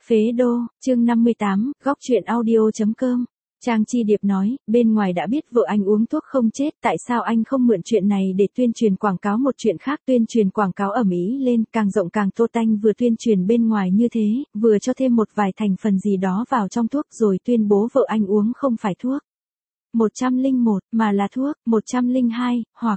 Phế đô, chương 58, góc truyện audio.com. Trang Chi Điệp nói, bên ngoài đã biết vợ anh uống thuốc không chết, tại sao anh không mượn chuyện này để tuyên truyền quảng cáo một chuyện khác, tuyên truyền quảng cáo ầm ĩ lên, càng rộng càng tốt. Anh vừa tuyên truyền bên ngoài như thế, vừa cho thêm một vài thành phần gì đó vào trong thuốc rồi tuyên bố vợ anh uống không phải thuốc 101, mà là thuốc 102, hoặc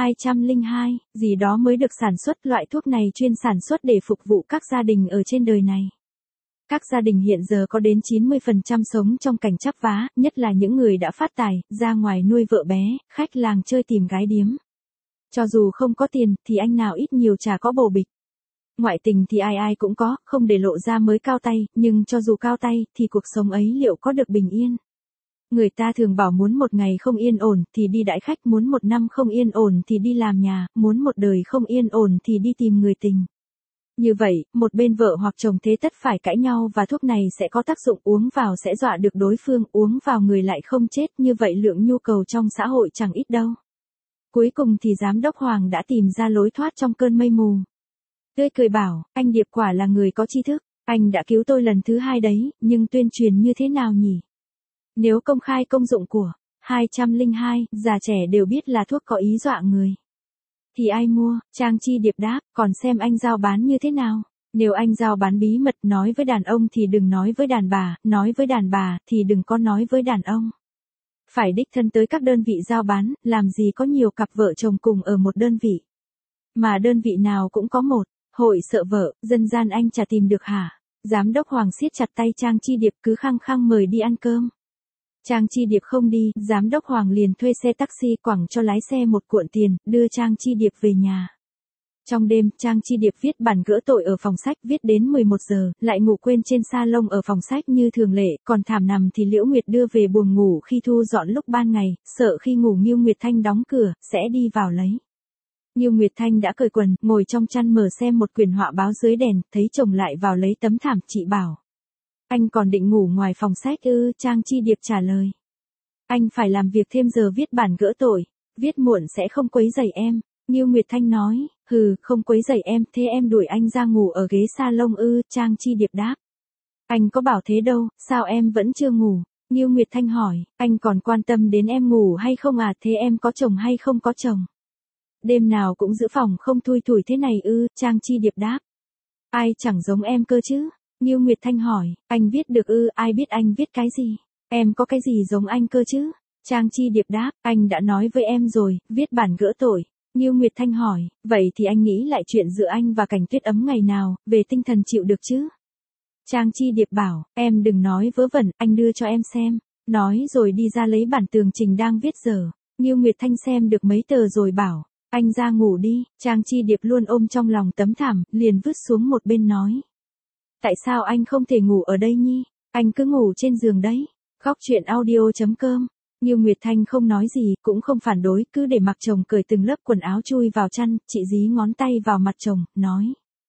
202, gì đó mới được sản xuất. Loại thuốc này chuyên sản xuất để phục vụ các gia đình ở trên đời này. Các gia đình hiện giờ có đến 90% sống trong cảnh chắp vá, nhất là những người đã phát tài, ra ngoài nuôi vợ bé, khách làng chơi tìm gái điếm. Cho dù không có tiền, thì anh nào ít nhiều chả có bồ bịch. Ngoại tình thì ai ai cũng có, không để lộ ra mới cao tay, nhưng cho dù cao tay, thì cuộc sống ấy liệu có được bình yên? Người ta thường bảo muốn một ngày không yên ổn, thì đi đãi khách, muốn một năm không yên ổn thì đi làm nhà, muốn một đời không yên ổn thì đi tìm người tình. Như vậy, một bên vợ hoặc chồng thế tất phải cãi nhau và thuốc này sẽ có tác dụng, uống vào sẽ dọa được đối phương, uống vào người lại không chết, như vậy lượng nhu cầu trong xã hội chẳng ít đâu. Cuối cùng thì giám đốc Hoàng đã tìm ra lối thoát trong cơn mây mù. Tươi cười bảo, anh Điệp quả là người có tri thức, anh đã cứu tôi lần thứ 2 đấy, nhưng tuyên truyền như thế nào nhỉ? Nếu công khai công dụng của 202, già trẻ đều biết là thuốc có ý dọa người, thì ai mua? Trang Chi Điệp đáp, còn xem anh giao bán như thế nào. Nếu anh giao bán bí mật, nói với đàn ông thì đừng nói với đàn bà, nói với đàn bà thì đừng có nói với đàn ông. Phải đích thân tới các đơn vị giao bán, làm gì có nhiều cặp vợ chồng cùng ở một đơn vị. Mà đơn vị nào cũng có một hội sợ vợ, dân gian anh chả tìm được hả? Giám đốc Hoàng siết chặt tay Trang Chi Điệp, cứ khăng khăng mời đi ăn cơm. Trang Chi Điệp không đi, giám đốc Hoàng liền thuê xe taxi quẳng cho lái xe một cuộn tiền, đưa Trang Chi Điệp về nhà. Trong đêm, Trang Chi Điệp viết bản gỡ tội ở phòng sách, viết đến 11 giờ, lại ngủ quên trên salon ở phòng sách như thường lệ, còn thảm nằm thì Liễu Nguyệt đưa về buồng ngủ khi thu dọn lúc ban ngày, sợ khi ngủ Ngưu Nguyệt Thanh đóng cửa, sẽ đi vào lấy. Ngưu Nguyệt Thanh đã cởi quần, ngồi trong chăn mở xem một quyển họa báo dưới đèn, thấy chồng lại vào lấy tấm thảm, chị bảo. Anh còn định ngủ ngoài phòng sách ư? Trang Chi Điệp trả lời. Anh phải làm việc thêm giờ viết bản gỡ tội, viết muộn sẽ không quấy rầy em. Ngưu Nguyệt Thanh nói, không quấy rầy em, thế em đuổi anh ra ngủ ở ghế salon ư? Trang Chi Điệp đáp. Anh có bảo thế đâu, sao em vẫn chưa ngủ? Ngưu Nguyệt Thanh hỏi, anh còn quan tâm đến em ngủ hay không à? Thế em có chồng hay không có chồng? Đêm nào cũng giữ phòng không thui thủi thế này ư? Trang Chi Điệp đáp. Ai chẳng giống em cơ chứ? Ngưu Nguyệt Thanh hỏi, anh viết được ư? Ai biết anh viết cái gì? Em có cái gì giống anh cơ chứ? Trang Chi Điệp đáp, anh đã nói với em rồi, viết bản gỡ tội. Ngưu Nguyệt Thanh hỏi, vậy thì anh nghĩ lại chuyện giữa anh và Cảnh Tuyết Ấm ngày nào, về tinh thần chịu được chứ? Trang Chi Điệp bảo, em đừng nói vớ vẩn, anh đưa cho em xem. Nói rồi đi ra lấy bản tường trình đang viết dở. Ngưu Nguyệt Thanh xem được mấy tờ rồi bảo, anh ra ngủ đi. Trang Chi Điệp luôn ôm trong lòng tấm thảm, liền vứt xuống một bên nói. Tại sao anh không thể ngủ ở đây nhi? Anh cứ ngủ trên giường đấy. Góc truyện audio.com. Ngưu Nguyệt Thanh không nói gì, cũng không phản đối, cứ để mặc chồng cởi từng lớp quần áo chui vào chăn, chị dí ngón tay vào mặt chồng, nói.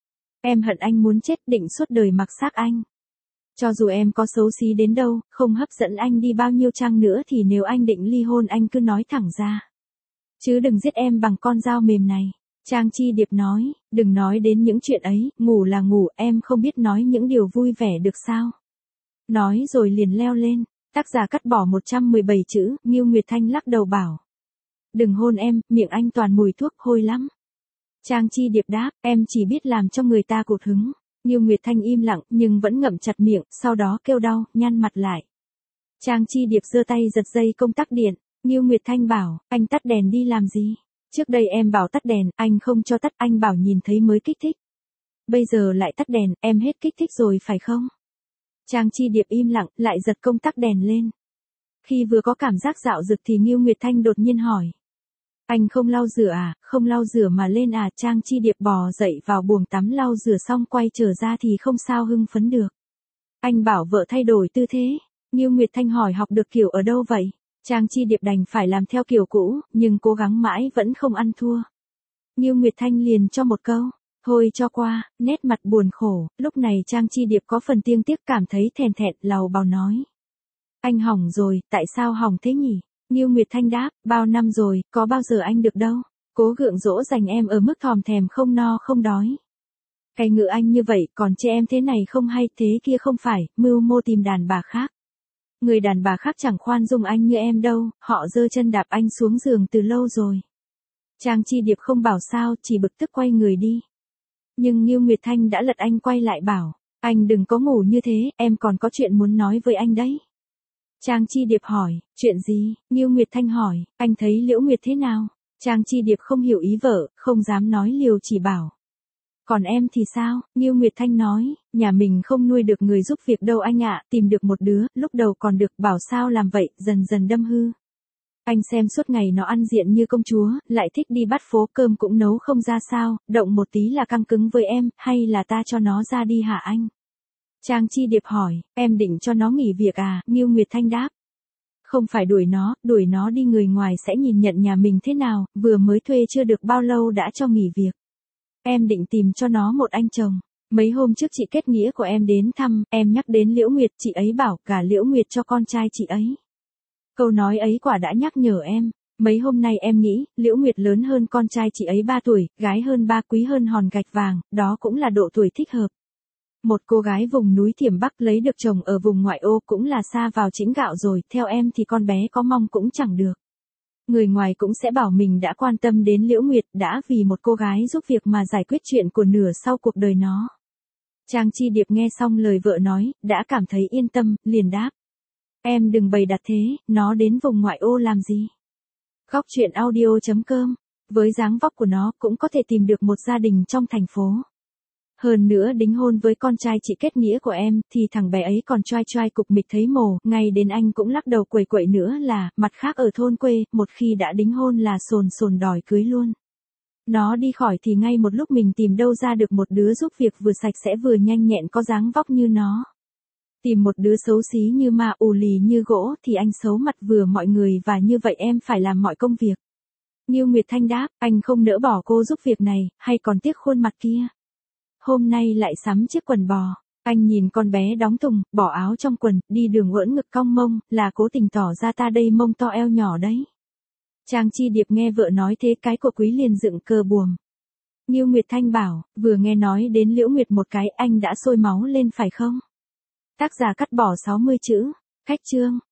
Em hận anh muốn chết, định suốt đời mặc xác anh. Cho dù em có xấu xí đến đâu, không hấp dẫn anh đi bao nhiêu chăng nữa thì nếu anh định ly hôn anh cứ nói thẳng ra. Chứ đừng giết em bằng con dao mềm này. Trang Chi Điệp nói, đừng nói đến những chuyện ấy, ngủ là ngủ, em không biết nói những điều vui vẻ được sao? Nói rồi liền leo lên, tác giả cắt bỏ 117 chữ, Ngưu Nguyệt Thanh lắc đầu bảo. Đừng hôn em, miệng anh toàn mùi thuốc, hôi lắm. Trang Chi Điệp đáp, em chỉ biết làm cho người ta cụt hứng. Ngưu Nguyệt Thanh im lặng, nhưng vẫn ngậm chặt miệng, sau đó kêu đau, nhăn mặt lại. Trang Chi Điệp giơ tay giật dây công tắc điện, Ngưu Nguyệt Thanh bảo, anh tắt đèn đi làm gì? Trước đây em bảo tắt đèn, anh không cho tắt, anh bảo nhìn thấy mới kích thích. Bây giờ lại tắt đèn, em hết kích thích rồi phải không? Trang Chi Điệp im lặng, lại giật công tắc đèn lên. Khi vừa có cảm giác dạo dực thì Ngưu Nguyệt Thanh đột nhiên hỏi. Anh không lau rửa à, không lau rửa mà lên à? Trang Chi Điệp bò dậy vào buồng tắm lau rửa xong quay trở ra thì không sao hưng phấn được. Anh bảo vợ thay đổi tư thế. Ngưu Nguyệt Thanh hỏi học được kiểu ở đâu vậy? Trang Chi Điệp đành phải làm theo kiểu cũ, nhưng cố gắng mãi vẫn không ăn thua. Ngưu Nguyệt Thanh liền cho một câu, thôi cho qua, nét mặt buồn khổ, lúc này Trang Chi Điệp có phần tiếc cảm thấy thèn thẹn, lầu bầu nói. Anh hỏng rồi, tại sao hỏng thế nhỉ? Ngưu Nguyệt Thanh đáp, bao năm rồi, có bao giờ anh được đâu. Cố gượng dỗ dành em ở mức thòm thèm không no không đói. Cái ngữ anh như vậy còn chê em thế này không hay thế kia không phải, mưu mô tìm đàn bà khác. Người đàn bà khác chẳng khoan dung anh như em đâu, họ giơ chân đạp anh xuống giường từ lâu rồi. Trang Chi Điệp không bảo sao, chỉ bực tức quay người đi. Nhưng Ngưu Nguyệt Thanh đã lật anh quay lại bảo, anh đừng có ngủ như thế, em còn có chuyện muốn nói với anh đấy. Trang Chi Điệp hỏi, chuyện gì? Ngưu Nguyệt Thanh hỏi, anh thấy Liễu Nguyệt thế nào? Trang Chi Điệp không hiểu ý vợ, không dám nói liều chỉ bảo. Còn em thì sao? Ngưu Nguyệt Thanh nói, nhà mình không nuôi được người giúp việc đâu anh ạ, tìm được một đứa, lúc đầu còn được bảo sao làm vậy, dần dần đâm hư. Anh xem suốt ngày nó ăn diện như công chúa, lại thích đi bắt phố cơm cũng nấu không ra sao, động một tí là căng cứng với em, hay là ta cho nó ra đi hả anh? Trang Chi Điệp hỏi, em định cho nó nghỉ việc à? Ngưu Nguyệt Thanh đáp. Không phải đuổi nó đi người ngoài sẽ nhìn nhận nhà mình thế nào, vừa mới thuê chưa được bao lâu đã cho nghỉ việc. Em định tìm cho nó một anh chồng. Mấy hôm trước chị kết nghĩa của em đến thăm, em nhắc đến Liễu Nguyệt, chị ấy bảo gả Liễu Nguyệt cho con trai chị ấy. Câu nói ấy quả đã nhắc nhở em. Mấy hôm nay em nghĩ, Liễu Nguyệt lớn hơn con trai chị ấy 3 tuổi, gái hơn 3 quý hơn hòn gạch vàng, đó cũng là độ tuổi thích hợp. Một cô gái vùng núi Thiểm Bắc lấy được chồng ở vùng ngoại ô cũng là xa vào chĩnh gạo rồi, theo em thì con bé có mong cũng chẳng được. Người ngoài cũng sẽ bảo mình đã quan tâm đến Liễu Nguyệt, đã vì một cô gái giúp việc mà giải quyết chuyện của nửa sau cuộc đời nó. Trang Chi Điệp nghe xong lời vợ nói, đã cảm thấy yên tâm, liền đáp. Em đừng bày đặt thế, nó đến vùng ngoại ô làm gì? Góc truyện audio.com. Với dáng vóc của nó cũng có thể tìm được một gia đình trong thành phố. Hơn nữa đính hôn với con trai chị kết nghĩa của em, thì thằng bé ấy còn choai choai cục mịch thấy mồ, ngay đến anh cũng lắc đầu quẩy quẩy nữa là, mặt khác ở thôn quê, một khi đã đính hôn là sồn sồn đòi cưới luôn. Nó đi khỏi thì ngay một lúc mình tìm đâu ra được một đứa giúp việc vừa sạch sẽ vừa nhanh nhẹn có dáng vóc như nó. Tìm một đứa xấu xí như ma ù lì như gỗ thì anh xấu mặt vừa mọi người và như vậy em phải làm mọi công việc. Ngưu Nguyệt Thanh đáp, anh không nỡ bỏ cô giúp việc này, hay còn tiếc khuôn mặt kia. Hôm nay lại sắm chiếc quần bò. Anh nhìn con bé đóng thùng, bỏ áo trong quần, đi đường uỡn ngực cong mông, là cố tình tỏ ra ta đây mông to eo nhỏ đấy. Trang Chi Điệp nghe vợ nói thế cái cổ quý liền dựng cờ buồm. Ngưu Nguyệt Thanh bảo, vừa nghe nói đến Liễu Nguyệt một cái anh đã sôi máu lên phải không? Tác giả cắt bỏ 60 chữ. Khách chương.